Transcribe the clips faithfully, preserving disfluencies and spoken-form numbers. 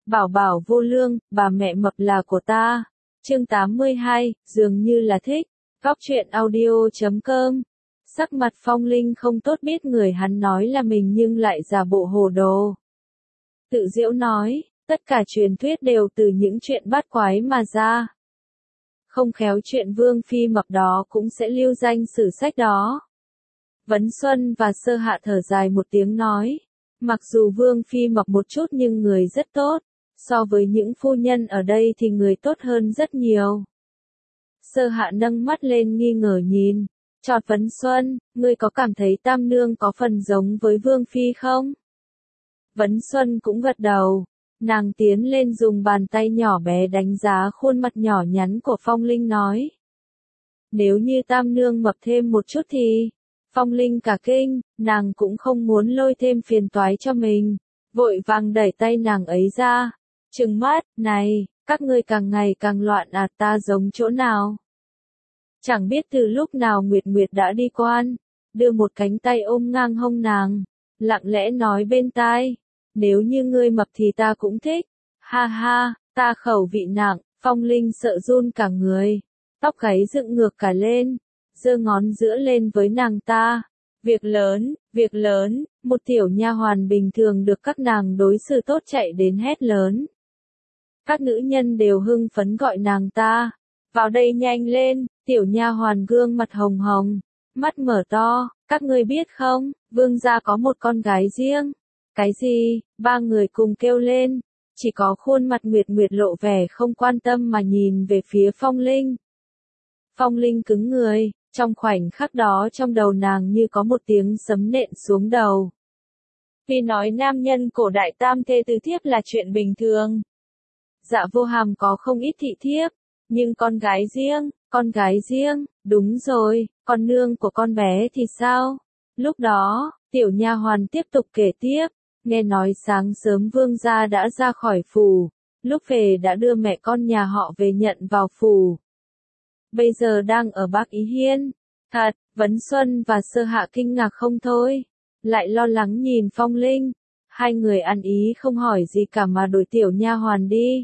Bảo bảo vô lương, bà mẹ mập là của ta. Chương tám mươi hai, dường như là thích. Góc truyện audio chấm com. Sắc mặt Phong Linh không tốt, biết người hắn nói là mình nhưng lại giả bộ hồ đồ. Tự giễu nói, tất cả truyền thuyết đều từ những chuyện bát quái mà ra. Không khéo chuyện Vương Phi mập đó cũng sẽ lưu danh sử sách đó. Vấn Xuân và Sơ Hạ thở dài một tiếng nói, mặc dù Vương Phi mập một chút nhưng người rất tốt, so với những phu nhân ở đây thì người tốt hơn rất nhiều. Sơ Hạ nâng mắt lên nghi ngờ nhìn, chọt Vấn Xuân, ngươi có cảm thấy Tam Nương có phần giống với Vương Phi không? Vấn Xuân cũng gật đầu, nàng tiến lên dùng bàn tay nhỏ bé đánh giá khuôn mặt nhỏ nhắn của Phong Linh nói. Nếu như Tam Nương mập thêm một chút thì... Phong Linh cả kinh, nàng cũng không muốn lôi thêm phiền toái cho mình, vội vàng đẩy tay nàng ấy ra, trừng mắt, này, các ngươi càng ngày càng loạn à, ta giống chỗ nào? Chẳng biết từ lúc nào Nguyệt Nguyệt đã đi quan, đưa một cánh tay ôm ngang hông nàng, lặng lẽ nói bên tai, nếu như ngươi mập thì ta cũng thích, ha ha, ta khẩu vị nặng. Phong Linh sợ run cả người, tóc gáy dựng ngược cả lên, giơ ngón giữa lên với nàng ta. Việc lớn, việc lớn, một tiểu nha hoàn bình thường được các nàng đối xử tốt chạy đến hét lớn. Các nữ nhân đều hưng phấn gọi nàng ta, vào đây nhanh lên. Tiểu nha hoàn gương mặt hồng hồng, mắt mở to, các ngươi biết không, Vương gia có một con gái riêng. Cái gì? Ba người cùng kêu lên, chỉ có khuôn mặt Nguyệt Nguyệt lộ vẻ không quan tâm mà nhìn về phía Phong Linh. Phong Linh cứng người, trong khoảnh khắc đó trong đầu nàng như có một tiếng sấm nện xuống đầu. Vì nói nam nhân cổ đại tam thê tứ thiếp là chuyện bình thường. Dạ Vô Hàm có không ít thị thiếp, nhưng con gái riêng, con gái riêng, đúng rồi, con nương của con bé thì sao? Lúc đó, tiểu nha hoàn tiếp tục kể tiếp, nghe nói sáng sớm Vương gia đã ra khỏi phủ, lúc về đã đưa mẹ con nhà họ về nhận vào phủ. Bây giờ đang ở Bắc Ý Hiên. Thật, Vấn Xuân và Sơ Hạ kinh ngạc không thôi, lại lo lắng nhìn Phong Linh. Hai người ăn ý không hỏi gì cả mà đổi tiểu nha hoàn đi.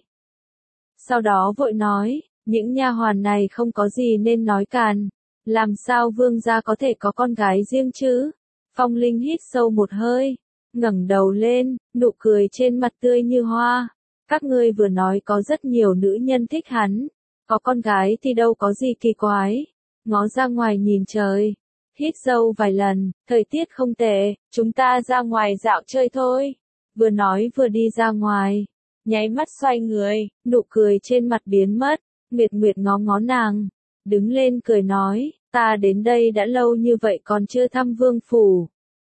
Sau đó vội nói, những nha hoàn này không có gì nên nói càn, làm sao Vương gia có thể có con gái riêng chứ? Phong Linh hít sâu một hơi, ngẩng đầu lên, nụ cười trên mặt tươi như hoa. Các ngươi vừa nói có rất nhiều nữ nhân thích hắn, có con gái thì đâu có gì kỳ quái. Ngó ra ngoài nhìn trời, hít sâu vài lần, thời tiết không tệ, chúng ta ra ngoài dạo chơi thôi. Vừa nói vừa đi ra ngoài, nháy mắt xoay người, nụ cười trên mặt biến mất. Nguyệt Nguyệt ngó ngó nàng, đứng lên cười nói, ta đến đây đã lâu như vậy còn chưa thăm vương phủ.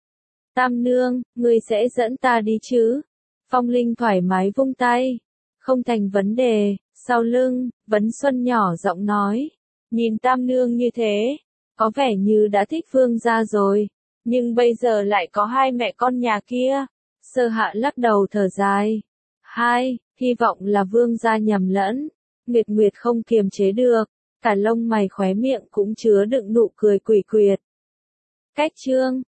Tam Nương, ngươi sẽ dẫn ta đi chứ? Phong Linh thoải mái vung tay, không thành vấn đề. Sau lưng, Vấn Xuân nhỏ giọng nói, nhìn Tam Nương như thế, có vẻ như đã thích Vương gia rồi, nhưng bây giờ lại có hai mẹ con nhà kia. Sơ Hạ lắc đầu thở dài, hai, hy vọng là Vương gia nhầm lẫn. Nguyệt Nguyệt không kiềm chế được, cả lông mày khóe miệng cũng chứa đựng nụ cười quỷ quyệt. Cách chương